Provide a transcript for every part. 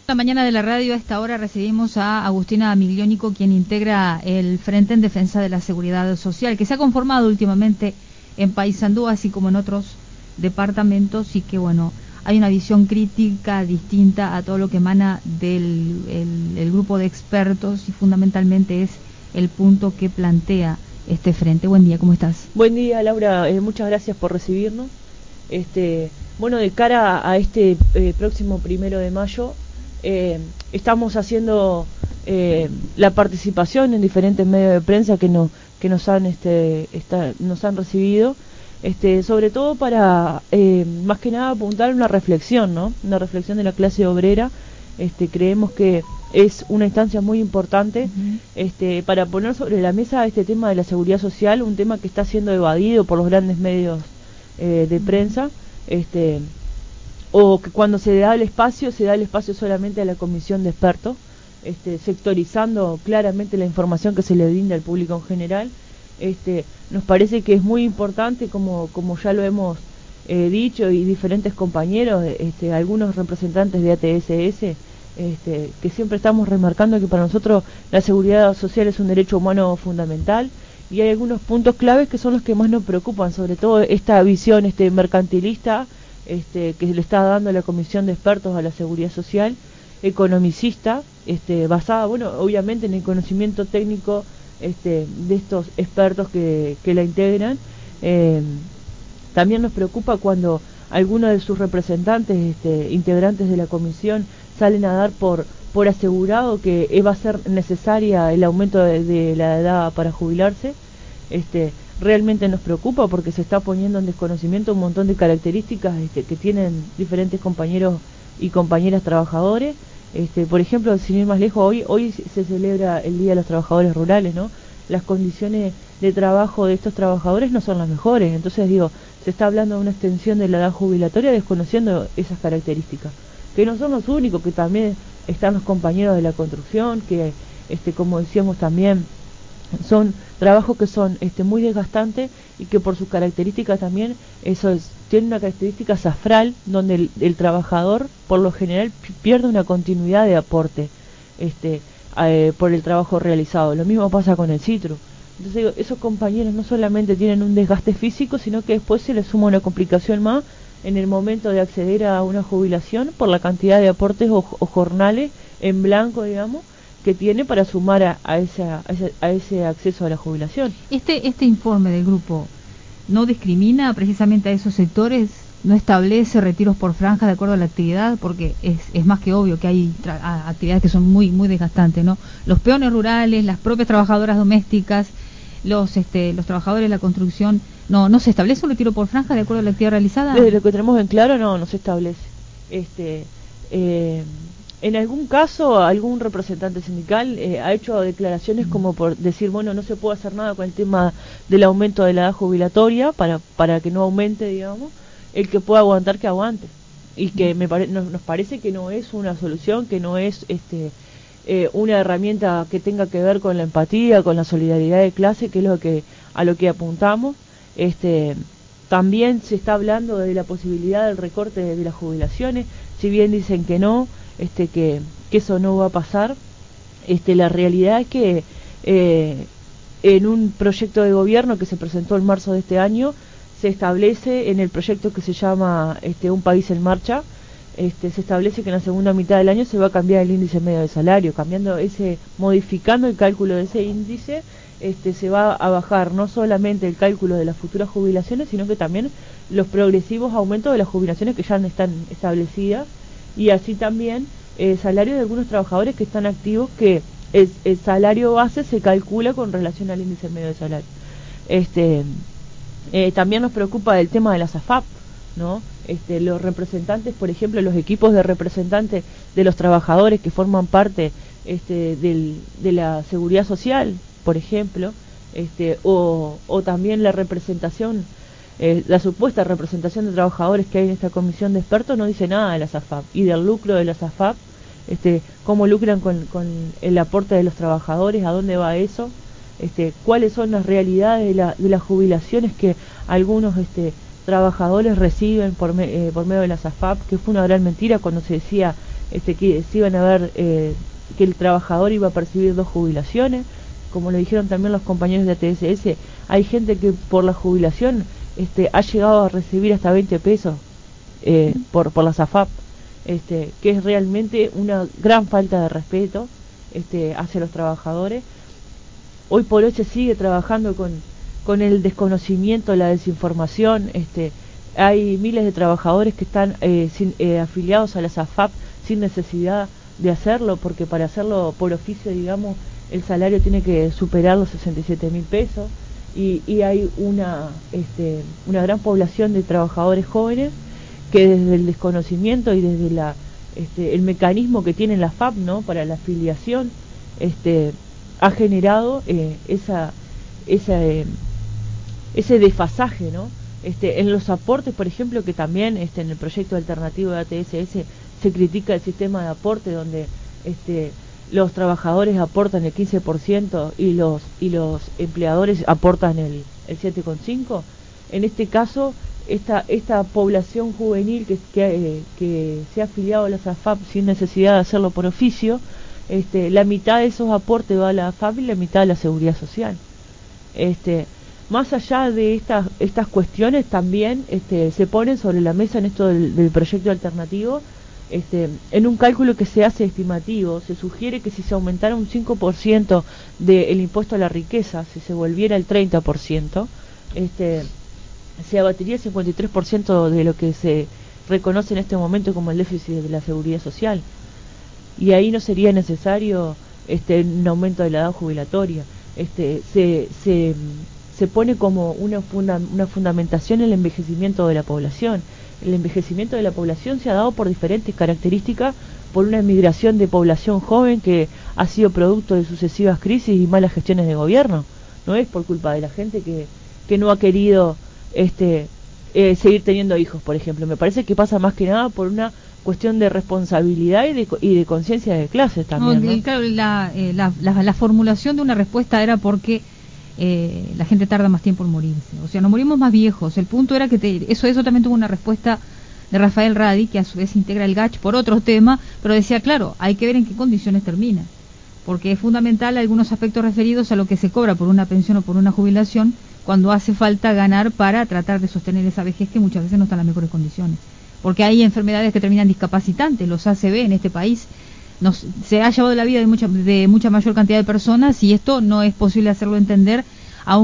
La mañana de la radio, a esta hora recibimos a Agustina Migliónico, quien integra el Frente en Defensa de la Seguridad Social, que se ha conformado últimamente en Paysandú, así como en otros departamentos, y que bueno, hay una visión crítica distinta a todo lo que emana del el grupo de expertos, y fundamentalmente es el punto que plantea este frente. Buen día, ¿cómo estás? Buen día, Laura, muchas gracias por recibirnos. Bueno, de cara a este próximo 1 de mayo, estamos haciendo la participación en diferentes medios de prensa que nos han recibido, sobre todo para más que nada apuntar una reflexión, ¿no? Una reflexión de la clase obrera. Creemos que es una instancia muy importante para poner sobre la mesa este tema de la seguridad social, un tema que está siendo evadido por los grandes medios de prensa, o que cuando se da el espacio solamente a la comisión de expertos, sectorizando claramente la información que se le brinda al público en general. Nos parece que es muy importante, como ya lo hemos dicho, y diferentes compañeros, algunos representantes de ATSS, que siempre estamos remarcando que para nosotros la seguridad social es un derecho humano fundamental, y hay algunos puntos claves que son los que más nos preocupan, sobre todo esta visión mercantilista que le está dando la comisión de expertos a la seguridad social, economicista, basada, bueno, obviamente en el conocimiento técnico de estos expertos que la integran. También nos preocupa cuando algunos de sus representantes, integrantes de la comisión, salen a dar por asegurado que va a ser necesaria el aumento de la edad para jubilarse. Realmente nos preocupa porque se está poniendo en desconocimiento un montón de características que tienen diferentes compañeros y compañeras trabajadores. Por ejemplo, sin ir más lejos, hoy se celebra el Día de los Trabajadores Rurales, ¿no? Las condiciones de trabajo de estos trabajadores no son las mejores, entonces se está hablando de una extensión de la edad jubilatoria desconociendo esas características, que no son los únicos, que también están los compañeros de la construcción, que como decíamos también, son trabajos que son muy desgastantes, y que por sus características también tiene una característica safral, donde el trabajador por lo general pierde una continuidad de aporte por el trabajo realizado. Lo mismo pasa con el citru. Entonces digo, esos compañeros no solamente tienen un desgaste físico, sino que después se les suma una complicación más en el momento de acceder a una jubilación por la cantidad de aportes o jornales en blanco, digamos, que tiene para sumar a ese acceso a la jubilación. Este informe del grupo no discrimina precisamente a esos sectores, no establece retiros por franja de acuerdo a la actividad, porque es más que obvio que hay actividades que son muy desgastantes, ¿no? Los peones rurales, las propias trabajadoras domésticas, los trabajadores de la construcción, no se establece un retiro por franja de acuerdo a la actividad realizada. Desde lo que tenemos en claro, no se establece. En algún caso, algún representante sindical ha hecho declaraciones como por decir, bueno, no se puede hacer nada con el tema del aumento de la edad jubilatoria para que no aumente, digamos. El que pueda aguantar, que aguante. Y que nos parece que no es una solución, que no es una herramienta que tenga que ver con la empatía, con la solidaridad de clase, que es a lo que apuntamos. También se está hablando de la posibilidad del recorte de las jubilaciones, si bien dicen que no, que eso no va a pasar. La realidad es que en un proyecto de gobierno que se presentó en marzo de este año, se establece en el proyecto que se llama Un País en Marcha, se establece que en la segunda mitad del año se va a cambiar el índice medio de salario, modificando el cálculo de ese índice. Se va a bajar no solamente el cálculo de las futuras jubilaciones, sino que también los progresivos aumentos de las jubilaciones que ya están establecidas, y así también el salario de algunos trabajadores que están activos, que el salario base se calcula con relación al índice medio de salario. También nos preocupa el tema de las AFAP, ¿no? Los representantes, por ejemplo, los equipos de representantes de los trabajadores que forman parte de la seguridad social, por ejemplo, o también la representación, la supuesta representación de trabajadores que hay en esta comisión de expertos, no dice nada de las AFAP y del lucro de las AFAP, cómo lucran con el aporte de los trabajadores, a dónde va eso, cuáles son las realidades de las jubilaciones que algunos trabajadores reciben por medio de las AFAP, que fue una gran mentira cuando se decía que se iban a ver, que el trabajador iba a percibir 2 jubilaciones, como lo dijeron también los compañeros de ATSS. Hay gente que por la jubilación ha llegado a recibir hasta 20 pesos por las AFAP, que es realmente una gran falta de respeto hacia los trabajadores. Hoy por hoy se sigue trabajando con el desconocimiento, la desinformación. Hay miles de trabajadores que están afiliados a las AFAP sin necesidad de hacerlo, porque para hacerlo por oficio, digamos, el salario tiene que superar los 67.000 pesos, y hay una gran población de trabajadores jóvenes que desde el desconocimiento y desde el mecanismo que tiene la AFAP, ¿no?, para la afiliación, ha generado ese desfasaje, ¿no? En los aportes, por ejemplo, que también en el proyecto alternativo de ATSS se critica el sistema de aporte, donde los trabajadores aportan el 15% y los empleadores aportan el 7,5%. En este caso, esta población juvenil que se ha afiliado a las AFAP sin necesidad de hacerlo por oficio, la mitad de esos aportes va a la AFAP y la mitad a la Seguridad Social. Más allá de estas cuestiones, también se ponen sobre la mesa en esto del proyecto alternativo, en un cálculo que se hace estimativo, se sugiere que si se aumentara un 5% del impuesto a la riqueza, si se volviera el 30%, se abatiría el 53% de lo que se reconoce en este momento como el déficit de la Seguridad Social. Y ahí no sería necesario un aumento de la edad jubilatoria. Se pone como una fundamentación el envejecimiento de la población. El envejecimiento de la población se ha dado por diferentes características, por una migración de población joven que ha sido producto de sucesivas crisis y malas gestiones de gobierno. No es por culpa de la gente que no ha querido seguir teniendo hijos, por ejemplo. Me parece que pasa más que nada por una cuestión de responsabilidad y de conciencia de clases también, ¿no? Claro, la formulación de una respuesta era porque la gente tarda más tiempo en morirse, o sea, nos morimos más viejos. El punto era que eso también tuvo una respuesta de Rafael Radi, que a su vez integra el GACH por otro tema, pero decía, claro, hay que ver en qué condiciones termina, porque es fundamental algunos aspectos referidos a lo que se cobra por una pensión o por una jubilación, cuando hace falta ganar para tratar de sostener esa vejez que muchas veces no está en las mejores condiciones, porque hay enfermedades que terminan discapacitantes. Los ACV en este país se ha llevado la vida de mucha mayor cantidad de personas, y esto no es posible hacerlo entender a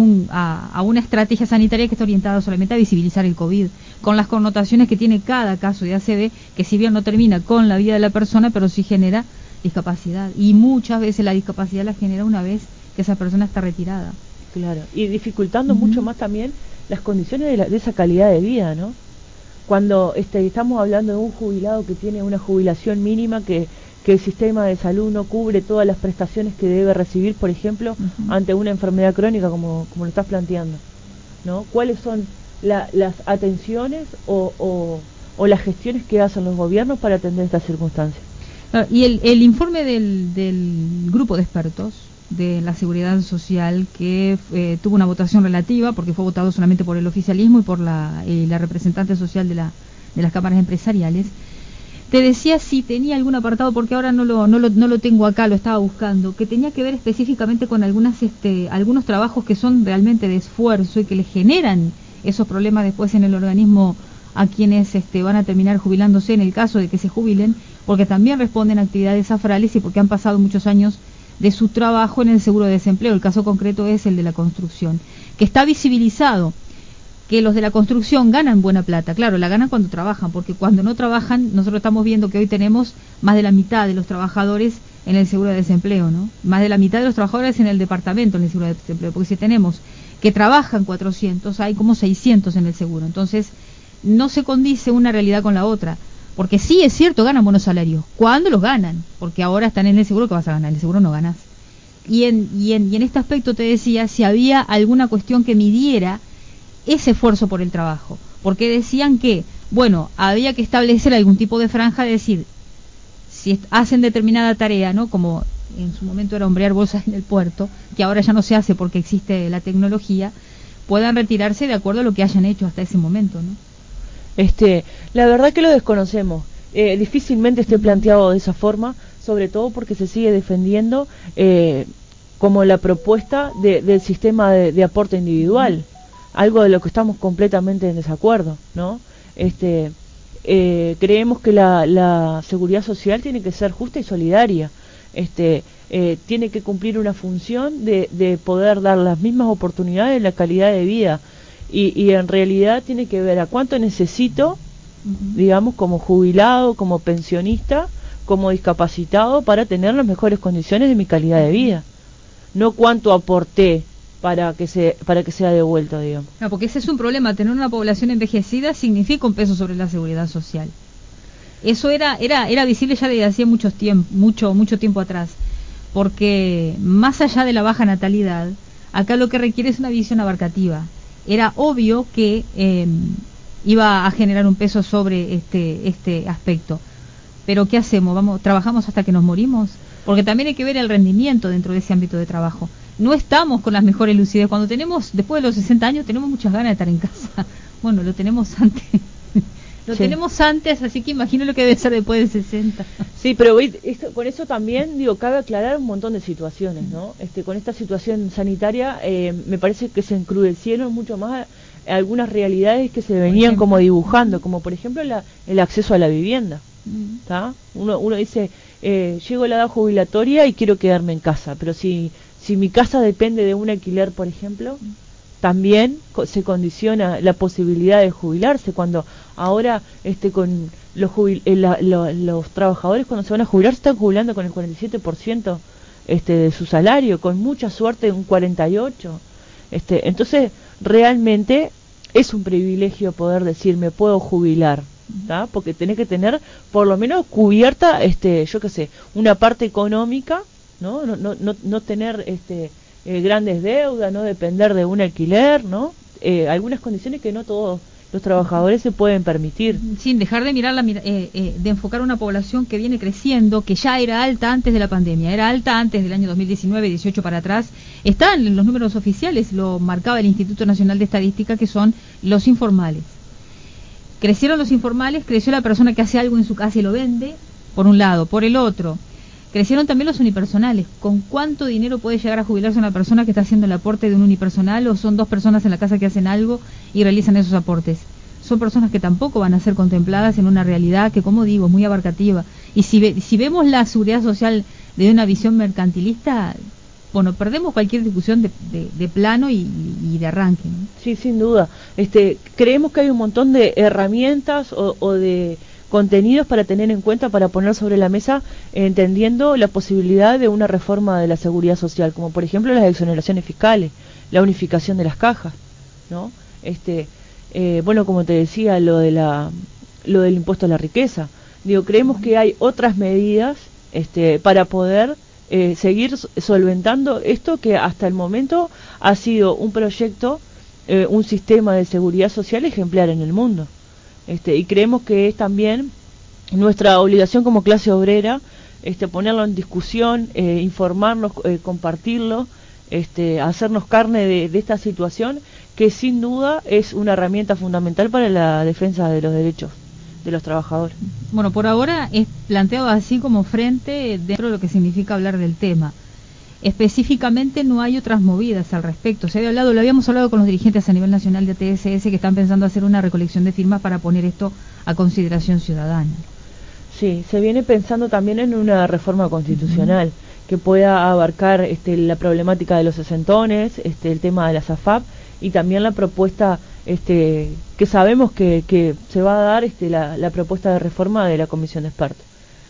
una estrategia sanitaria que está orientada solamente a visibilizar el COVID, con las connotaciones que tiene cada caso de ACV, que si bien no termina con la vida de la persona, pero sí genera discapacidad, y muchas veces la discapacidad la genera una vez que esa persona está retirada. Claro, y dificultando mucho más también las condiciones de esa calidad de vida, ¿no? Cuando estamos hablando de un jubilado que tiene una jubilación mínima, que el sistema de salud no cubre todas las prestaciones que debe recibir, por ejemplo, ante una enfermedad crónica, como lo estás planteando, ¿no? ¿Cuáles son las atenciones o las gestiones que hacen los gobiernos para atender estas circunstancias? Y el informe del grupo de expertos de la Seguridad Social, que tuvo una votación relativa, porque fue votado solamente por el oficialismo y por la representante social de las cámaras empresariales, te decía si tenía algún apartado, porque ahora no lo tengo acá, lo estaba buscando, que tenía que ver específicamente con algunos trabajos que son realmente de esfuerzo y que le generan esos problemas después en el organismo a quienes van a terminar jubilándose en el caso de que se jubilen, porque también responden a actividades afrales y porque han pasado muchos años de su trabajo en el seguro de desempleo. El caso concreto es el de la construcción, que está visibilizado, que los de la construcción ganan buena plata. Claro, la ganan cuando trabajan, porque cuando no trabajan, nosotros estamos viendo que hoy tenemos más de la mitad de los trabajadores en el seguro de desempleo, ¿no? Más de la mitad de los trabajadores en el departamento en el seguro de desempleo, porque si tenemos que trabajan 400, hay como 600 en el seguro. Entonces, no se condice una realidad con la otra, porque sí es cierto, ganan buenos salarios. ¿Cuándo los ganan? Porque ahora están en el seguro, que vas a ganar, en el seguro no ganas. Y en este aspecto te decía si había alguna cuestión que midiera ese esfuerzo por el trabajo, porque decían que, bueno, había que establecer algún tipo de franja, de decir, si hacen determinada tarea, ¿no? Como en su momento era hombrear bolsas en el puerto, que ahora ya no se hace porque existe la tecnología, puedan retirarse de acuerdo a lo que hayan hecho hasta ese momento, ¿no? La verdad que lo desconocemos. difícilmente esté planteado de esa forma, sobre todo porque se sigue defendiendo como la propuesta del sistema de aporte individual, algo de lo que estamos completamente en desacuerdo, ¿no? Creemos que la seguridad social tiene que ser justa y solidaria, tiene que cumplir una función de poder dar las mismas oportunidades en la calidad de vida, y en realidad tiene que ver a cuánto necesito, digamos, como jubilado, como pensionista, como discapacitado, para tener las mejores condiciones de mi calidad de vida, no cuánto aporté para que sea devuelto, digamos. No, porque ese es un problema. Tener una población envejecida significa un peso sobre la seguridad social. Eso era visible ya desde hacía mucho tiempo atrás, porque más allá de la baja natalidad, acá lo que requiere es una visión abarcativa. Era obvio que iba a generar un peso sobre este aspecto. Pero ¿qué hacemos? ¿Trabajamos hasta que nos morimos? Porque también hay que ver el rendimiento dentro de ese ámbito de trabajo. No estamos con las mejores lucidez. Cuando después de los 60 años, tenemos muchas ganas de estar en casa. Bueno, lo tenemos antes. Tenemos antes, así que imagino lo que debe ser después de 60. Sí, pero con eso también, cabe aclarar un montón de situaciones, ¿no? Con esta situación sanitaria, me parece que se encrudecieron mucho más algunas realidades que se venían como dibujando, como por ejemplo el acceso a la vivienda. ¿Tá? Uno dice, llego a la edad jubilatoria y quiero quedarme en casa, pero si mi casa depende de un alquiler, por ejemplo, también se condiciona la posibilidad de jubilarse, cuando ahora con los trabajadores, cuando se van a jubilar, se están jubilando con el 47% de su salario, con mucha suerte un 48%. Entonces realmente es un privilegio poder decir me puedo jubilar, ¿tá? Porque tenés que tener por lo menos cubierta yo qué sé, una parte económica, no tener grandes deudas, no depender de un alquiler, ¿no? Algunas condiciones que no todos los trabajadores se pueden permitir. Sin dejar de mirar de enfocar una población que viene creciendo, que ya era alta antes de la pandemia, era alta antes del año 2019, 18 para atrás. Están en los números oficiales, lo marcaba el Instituto Nacional de Estadística, que son los informales. Crecieron los informales, creció la persona que hace algo en su casa y lo vende, por un lado. Por el otro, crecieron también los unipersonales. ¿Con cuánto dinero puede llegar a jubilarse una persona que está haciendo el aporte de un unipersonal, o son dos personas en la casa que hacen algo y realizan esos aportes? Son personas que tampoco van a ser contempladas en una realidad que, como digo, es muy abarcativa. Y si vemos la seguridad social de una visión mercantilista, bueno, perdemos cualquier discusión de plano y de arranque, ¿no? Sí, sin duda. Creemos que hay un montón de herramientas o de contenidos para tener en cuenta, para poner sobre la mesa, entendiendo la posibilidad de una reforma de la seguridad social, como por ejemplo las exoneraciones fiscales, la unificación de las cajas, ¿no? Bueno, como te decía, lo del impuesto a la riqueza. Creemos que hay otras medidas para poder seguir solventando esto que hasta el momento ha sido un proyecto, un sistema de seguridad social ejemplar en el mundo. Y creemos que es también nuestra obligación como clase obrera ponerlo en discusión, informarnos, compartirlo, hacernos carne de esta situación, que sin duda es una herramienta fundamental para la defensa de los derechos de los trabajadores. Bueno, por ahora es planteado así como frente dentro de lo que significa hablar del tema. Específicamente no hay otras movidas al respecto. Lo habíamos hablado con los dirigentes a nivel nacional de TSS, que están pensando hacer una recolección de firmas para poner esto a consideración ciudadana. Sí, se viene pensando también en una reforma constitucional que pueda abarcar la problemática de los sesentones, el tema de las AFAP, y también la propuesta que sabemos que se va a dar, la propuesta de reforma de la comisión de expertos.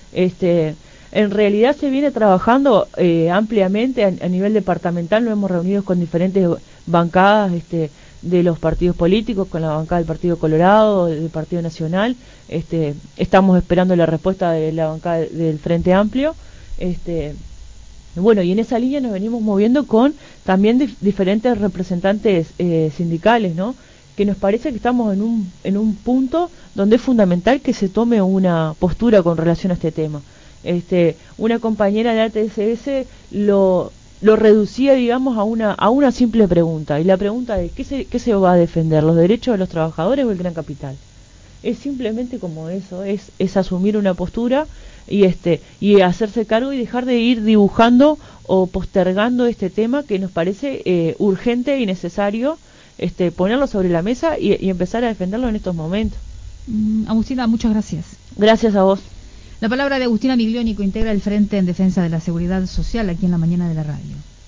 En realidad se viene trabajando ampliamente a nivel departamental. Nos hemos reunido con diferentes bancadas de los partidos políticos, con la bancada del Partido Colorado, del Partido Nacional. Estamos esperando la respuesta de la bancada del Frente Amplio. Bueno, y en esa línea nos venimos moviendo con también diferentes representantes sindicales, ¿no? Que nos parece que estamos en un punto donde es fundamental que se tome una postura con relación a este tema. Una compañera de ATSS lo reducía, digamos, a una simple pregunta, y la pregunta es ¿qué se va a defender? ¿Los derechos de los trabajadores o el gran capital? es simplemente como eso, es asumir una postura y hacerse cargo y dejar de ir dibujando o postergando este tema que nos parece urgente y necesario ponerlo sobre la mesa y empezar a defenderlo en estos momentos. Agustina, muchas gracias. Gracias a vos. La palabra de Agustina Miglionico, integra el Frente en Defensa de la Seguridad Social aquí en la mañana de la radio.